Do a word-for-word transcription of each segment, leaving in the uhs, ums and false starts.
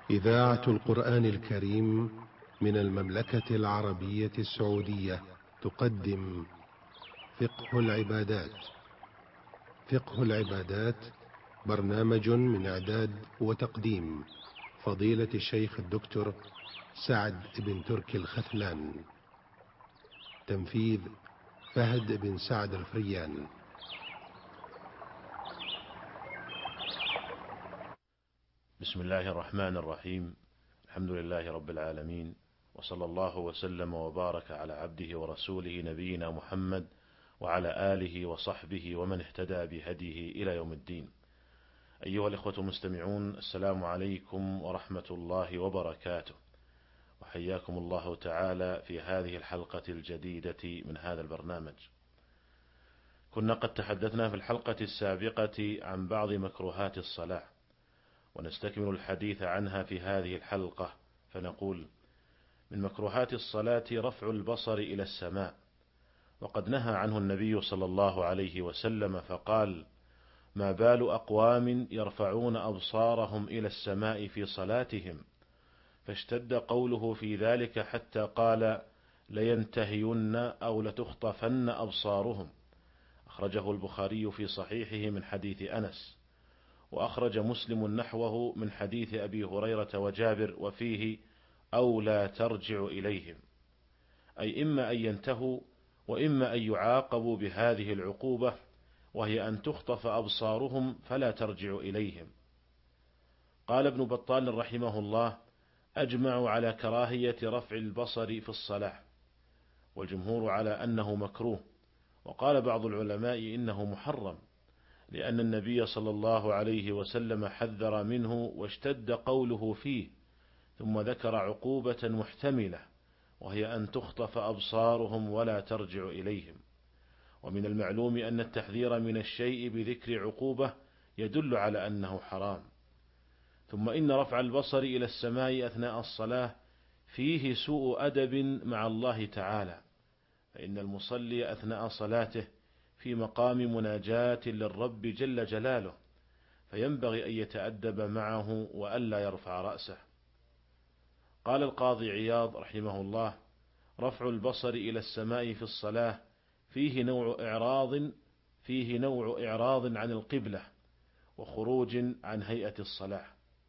إذاعة القرآن الكريم من المملكة العربية السعودية تقدم فقه العبادات. فقه العبادات برنامج من إعداد وتقديم فضيلة الشيخ الدكتور سعد بن تركي الختلان. تنفيذ فهد بن سعد الفريان. بسم الله الرحمن الرحيم. الحمد لله رب العالمين، وصلى الله وسلم وبارك على عبده ورسوله نبينا محمد وعلى آله وصحبه ومن اهتدى بهديه إلى يوم الدين. أيها الإخوة المستمعون، السلام عليكم ورحمة الله وبركاته، وحياكم الله تعالى في هذه الحلقة الجديدة من هذا البرنامج. كنا قد تحدثنا في الحلقة السابقة عن بعض مكروهات الصلاة، ونستكمل الحديث عنها في هذه الحلقة، فنقول: من مكروهات الصلاة رفع البصر إلى السماء، وقد نهى عنه النبي صلى الله عليه وسلم فقال: ما بال أقوام يرفعون أبصارهم إلى السماء في صلاتهم، فاشتد قوله في ذلك حتى قال: لينتهين أو لتخطفن أبصارهم. أخرجه البخاري في صحيحه من حديث أنس، وأخرج مسلم نحوه من حديث أبي هريرة وجابر، وفيه: أو لا ترجع إليهم، أي إما أن ينتهوا وإما أن يعاقبوا بهذه العقوبة، وهي أن تخطف أبصارهم فلا ترجع إليهم. قال ابن بطال رحمه الله: أجمعوا على كراهية رفع البصر في الصلاة، والجمهور على أنه مكروه، وقال بعض العلماء إنه محرم، لأن النبي صلى الله عليه وسلم حذر منه واشتد قوله فيه، ثم ذكر عقوبة محتملة، وهي أن تخطف أبصارهم ولا ترجع إليهم. ومن المعلوم أن التحذير من الشيء بذكر عقوبة يدل على أنه حرام. ثم إن رفع البصر إلى السماء أثناء الصلاة فيه سوء أدب مع الله تعالى، فإن المصلي أثناء صلاته في مقام مناجاة للرب جل جلاله، فينبغي أن يتأدب معه وألا يرفع رأسه. قال القاضي عياض رحمه الله: رفع البصر إلى السماء في الصلاة فيه نوع إعراض فيه نوع إعراض عن القبلة وخروج عن هيئة الصلاة.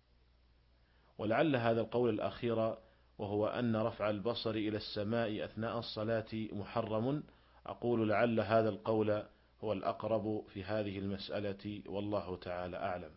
ولعل هذا القول الأخير، وهو أن رفع البصر إلى السماء أثناء الصلاة محرم، أقول لعل هذا القول هو الأقرب في هذه المسألة، والله تعالى أعلم.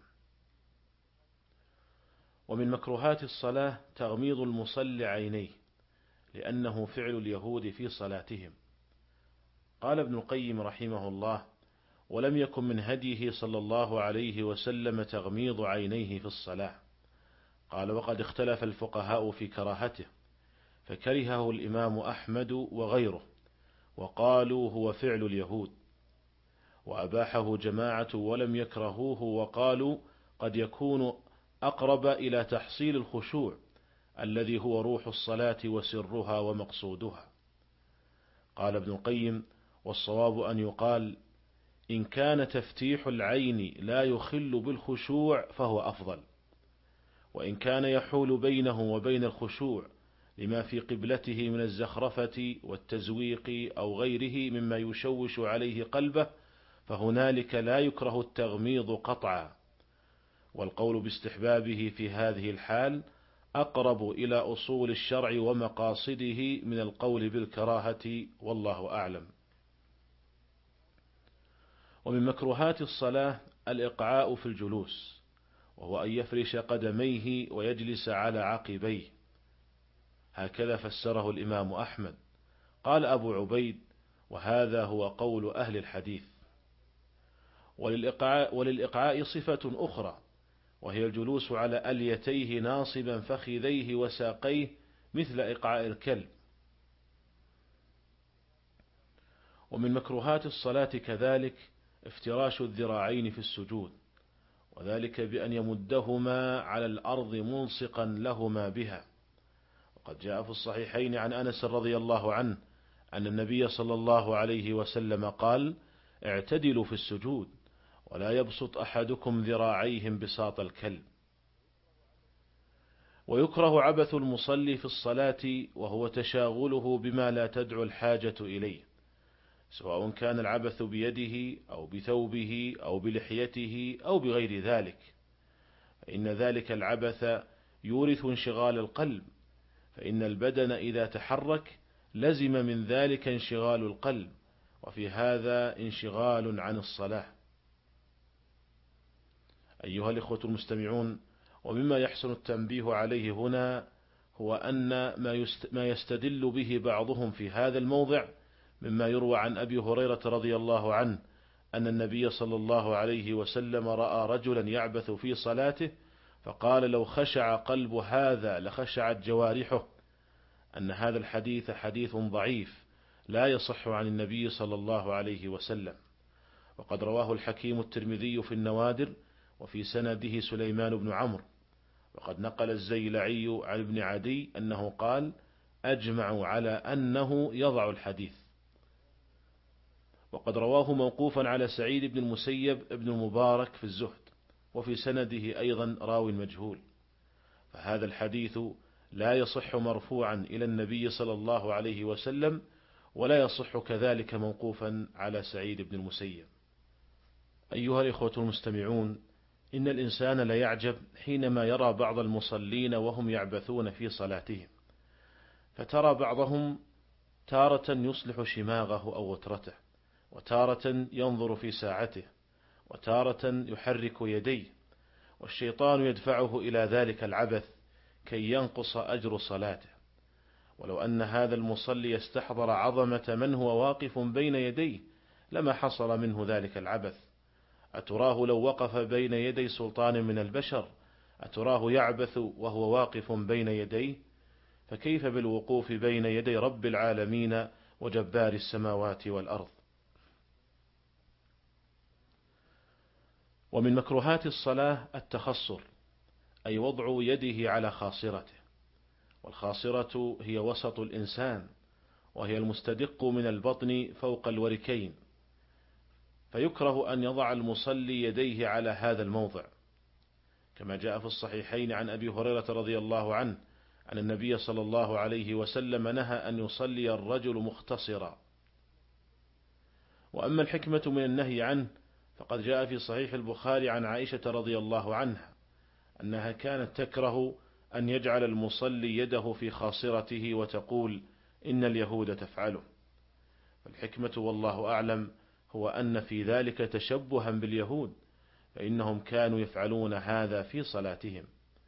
ومن مكروهات الصلاة تغميض المصلي عينيه، لأنه فعل اليهود في صلاتهم. قال ابن القيم رحمه الله: ولم يكن من هديه صلى الله عليه وسلم تغميض عينيه في الصلاة. قال: وقد اختلف الفقهاء في كراهته، فكرهه الإمام أحمد وغيره، وقالوا هو فعل اليهود، وأباحه جماعة ولم يكرهوه، وقالوا قد يكون أقرب إلى تحصيل الخشوع الذي هو روح الصلاة وسرها ومقصودها. قال ابن القيم: والصواب أن يقال إن كان تفتيح العين لا يخل بالخشوع فهو أفضل، وإن كان يحول بينه وبين الخشوع لما في قبلته من الزخرفة والتزويق أو غيره مما يشوش عليه قلبه، فهنالك لا يكره التغميض قطعا. والقول باستحبابه في هذه الحال أقرب إلى أصول الشرع ومقاصده من القول بالكراهة، والله أعلم. ومن مكروهات الصلاة الإقعاء في الجلوس، وهو أن يفرش قدميه ويجلس على عقبيه، هكذا فسره الإمام أحمد. قال أبو عبيد: وهذا هو قول أهل الحديث. وللإقعاء, وللإقعاء صفة أخرى، وهي الجلوس على أليتيه ناصبا فخذيه وساقيه مثل إقعاء الكلب. ومن مكروهات الصلاة كذلك افتراش الذراعين في السجود، وذلك بأن يمدهما على الأرض ملصقا لهما بها. وقد جاء في الصحيحين عن أنس رضي الله عنه أن النبي صلى الله عليه وسلم قال: اعتدلوا في السجود، ولا يبسط أحدكم ذراعيهم بساط الكلب. ويكره عبث المصلي في الصلاة وهو تشاغله بما لا تدعو الحاجة إليه، سواء كان العبث بيده أو بثوبه أو بلحيته أو بغير ذلك، فإن ذلك العبث يورث انشغال القلب، فإن البدن إذا تحرك لزم من ذلك انشغال القلب، وفي هذا انشغال عن الصلاة. أيها الإخوة المستمعون، ومما يحسن التنبيه عليه هنا هو أن ما يستدل به بعضهم في هذا الموضع مما يروى عن أبي هريرة رضي الله عنه أن النبي صلى الله عليه وسلم رأى رجلا يعبث في صلاته فقال لو خشع قلب هذا لخشعت جوارحه، أن هذا الحديث حديث ضعيف لا يصح عن النبي صلى الله عليه وسلم. وقد رواه الحكيم الترمذي في النوادر وفي سنده سليمان بن عمرو، وقد نقل الزيلعي عن ابن عدي أنه قال أجمعوا على أنه يضع الحديث. وقد رواه موقوفا على سعيد بن المسيب ابن المبارك في الزهد، وفي سنده أيضا راوي مجهول، فهذا الحديث لا يصح مرفوعا إلى النبي صلى الله عليه وسلم، ولا يصح كذلك موقوفا على سعيد بن المسيب. أيها الإخوة المستمعون، إن الإنسان ليعجب حينما يرى بعض المصلين وهم يعبثون في صلاتهم، فترى بعضهم تارة يصلح شماغه أو وترته، وتارة ينظر في ساعته، وتارة يحرك يديه، والشيطان يدفعه إلى ذلك العبث كي ينقص أجر صلاته. ولو أن هذا المصلي يستحضر عظمة من هو واقف بين يديه لما حصل منه ذلك العبث. أتراه لو وقف بين يدي سلطان من البشر أتراه يعبث وهو واقف بين يديه؟ فكيف بالوقوف بين يدي رب العالمين وجبار السماوات والأرض؟ ومن مكروهات الصلاة التخصر، أي وضع يده على خاصرته، والخاصرة هي وسط الإنسان، وهي المستدق من البطن فوق الوركين، فيكره أن يضع المصلي يديه على هذا الموضع، كما جاء في الصحيحين عن أبي هريرة رضي الله عنه أن النبي صلى الله عليه وسلم نهى أن يصلي الرجل مختصرا. وأما الحكمة من النهي عنه فقد جاء في صحيح البخاري عن عائشة رضي الله عنها أنها كانت تكره أن يجعل المصلي يده في خاصرته وتقول إن اليهود تفعله. فالحكمة والله أعلم هو أن في ذلك تشبها باليهود، فإنهم كانوا يفعلون هذا في صلاتهم.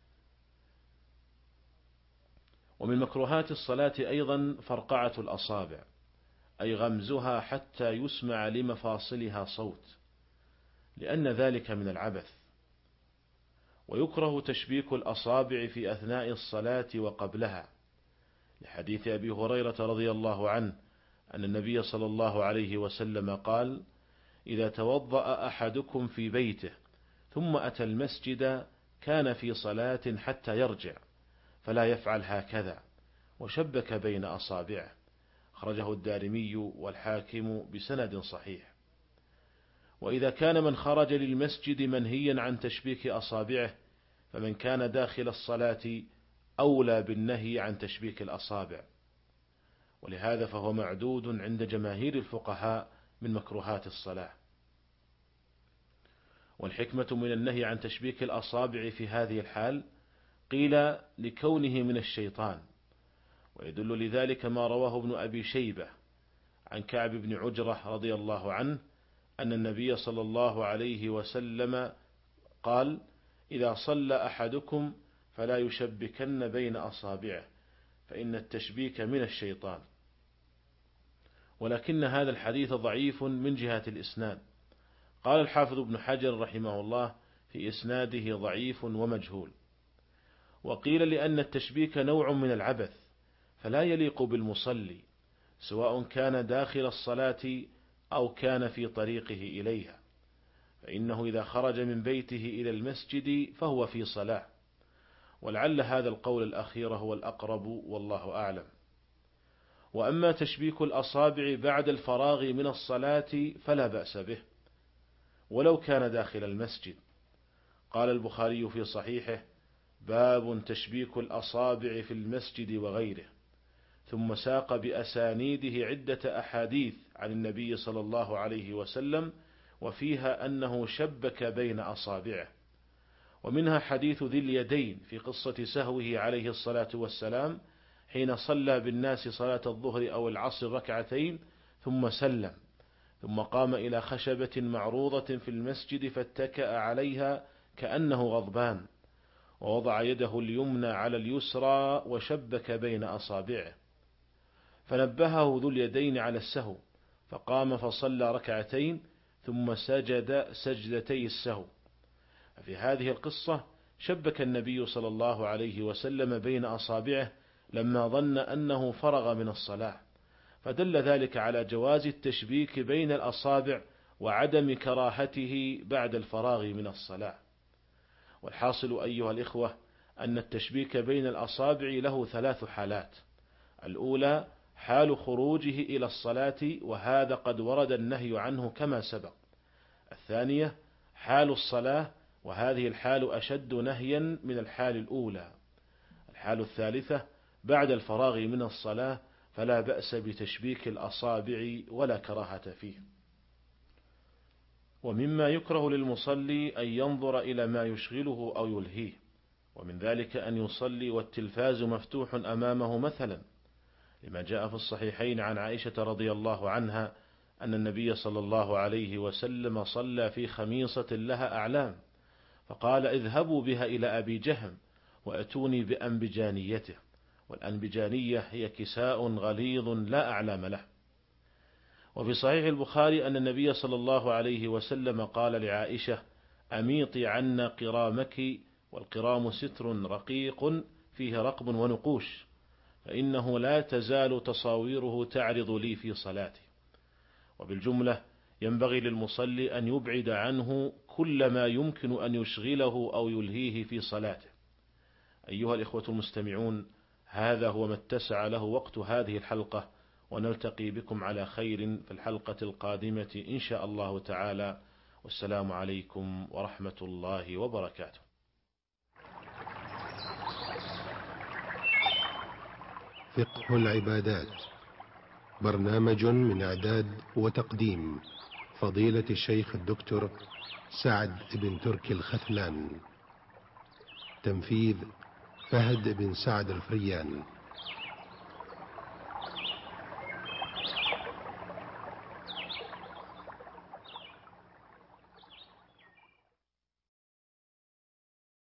ومن مكروهات الصلاة أيضا فرقعة الأصابع، أي غمزها حتى يسمع لمفاصلها صوت، لأن ذلك من العبث. ويكره تشبيك الأصابع في أثناء الصلاة وقبلها، لحديث أبي هريرة رضي الله عنه أن النبي صلى الله عليه وسلم قال إذا توضأ أحدكم في بيته ثم أتى المسجد كان في صلاة حتى يرجع فلا يفعل هكذا، وشبك بين أصابعه. أخرجه الدارمي والحاكم بسند صحيح. وإذا كان من خرج للمسجد منهيا عن تشبيك أصابعه، فمن كان داخل الصلاة أولى بالنهي عن تشبيك الأصابع، ولهذا فهو معدود عند جماهير الفقهاء من مكروهات الصلاة. والحكمة من النهي عن تشبيك الأصابع في هذه الحال قيل لكونه من الشيطان، ويدل لذلك ما رواه ابن أبي شيبة عن كعب بن عجرة رضي الله عنه أن النبي صلى الله عليه وسلم قال إذا صلى أحدكم فلا يشبكن بين أصابعه فإن التشبيك من الشيطان. ولكن هذا الحديث ضعيف من جهة الإسناد. قال الحافظ ابن حجر رحمه الله في إسناده ضعيف ومجهول. وقيل لأن التشبيك نوع من العبث فلا يليق بالمصلي، سواء كان داخل الصلاة أو كان في طريقه إليها، فإنه إذا خرج من بيته إلى المسجد فهو في صلاة. ولعل هذا القول الأخير هو الأقرب والله أعلم. وأما تشبيك الأصابع بعد الفراغ من الصلاة فلا بأس به ولو كان داخل المسجد. قال البخاري في صحيحه باب تشبيك الأصابع في المسجد وغيره. ثم ساق بأسانيده عدة أحاديث عن النبي صلى الله عليه وسلم وفيها أنه شبك بين أصابعه، ومنها حديث ذي اليدين في قصة سهوه عليه الصلاة والسلام حين صلى بالناس صلاة الظهر أو العصر ركعتين ثم سلم، ثم قام إلى خشبة معروضة في المسجد فاتكأ عليها كأنه غضبان، ووضع يده اليمنى على اليسرى وشبك بين أصابعه، فنبهه ذو اليدين على السهو، فقام فصلى ركعتين ثم سجد سجدتي السهو. في هذه القصة شبك النبي صلى الله عليه وسلم بين أصابعه لما ظن أنه فرغ من الصلاة، فدل ذلك على جواز التشبيك بين الأصابع وعدم كراهته بعد الفراغ من الصلاة. والحاصل أيها الإخوة أن التشبيك بين الأصابع له ثلاث حالات: الأولى حال خروجه إلى الصلاة، وهذا قد ورد النهي عنه كما سبق. الثانية حال الصلاة، وهذه الحال أشد نهيا من الحال الأولى. الحال الثالثة بعد الفراغ من الصلاة، فلا بأس بتشبيك الأصابع ولا كراهة فيه. ومما يكره للمصلي أن ينظر إلى ما يشغله أو يلهيه، ومن ذلك أن يصلي والتلفاز مفتوح أمامه مثلا، لما جاء في الصحيحين عن عائشة رضي الله عنها أن النبي صلى الله عليه وسلم صلى في خميصة لها أعلام، فقال: اذهبوا بها إلى أبي جهم وأتوني بأنبجانيته. والأنبجانية هي كساء غليظ لا أعلام له. وفي صحيح البخاري أن النبي صلى الله عليه وسلم قال لعائشة: أميطي عنا قرامك، والقرام ستر رقيق فيه رقب ونقوش، فإنه لا تزال تصاويره تعرض لي في صلاتي. وبالجملة ينبغي للمصلي أن يبعد عنه كل ما يمكن أن يشغله أو يلهيه في صلاته. أيها الإخوة المستمعون، هذا هو ما اتسع له وقت هذه الحلقة، ونلتقي بكم على خير في الحلقة القادمة إن شاء الله تعالى، والسلام عليكم ورحمة الله وبركاته. فقه العبادات، برنامج من إعداد وتقديم فضيلة الشيخ الدكتور سعد بن تركي الختلان، تنفيذ فهد بن سعد الفريان.